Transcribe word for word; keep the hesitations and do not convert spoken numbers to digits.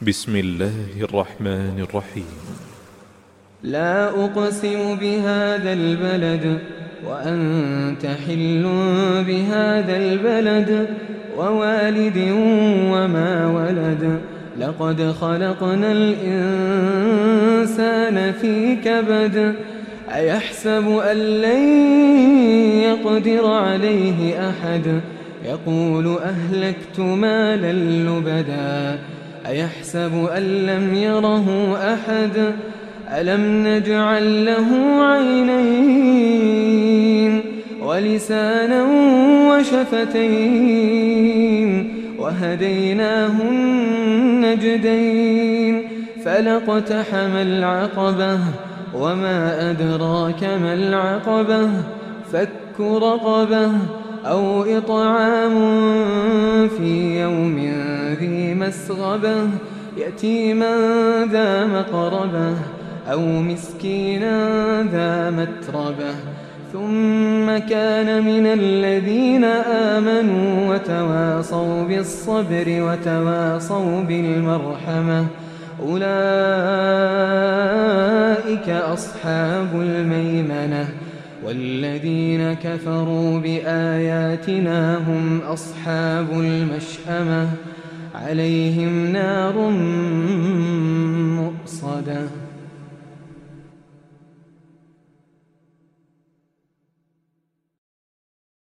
بسم الله الرحمن الرحيم. لا أقسم بهذا البلد وأنت حل بهذا البلد ووالد وما ولد لقد خلقنا الإنسان في كبد أيحسب أن لن يقدر عليه أحد يقول أهلكت مالا لبدا أيحسب أن لم يره أحد ألم نجعل له عينين ولسانا وشفتين وهديناه النجدين فلاقتحم العقبة وما أدراك ما العقبة فك رقبة أو إطعام في يوم ذي مسغبة يتيما ذا مقربة أو مسكينا ذا متربة ثم كان من الذين آمنوا وتواصوا بالصبر وتواصوا بالمرحمة أولئك أصحاب الميمنة والذين كفروا بآياتنا هم أصحاب المشأمة عليهم نار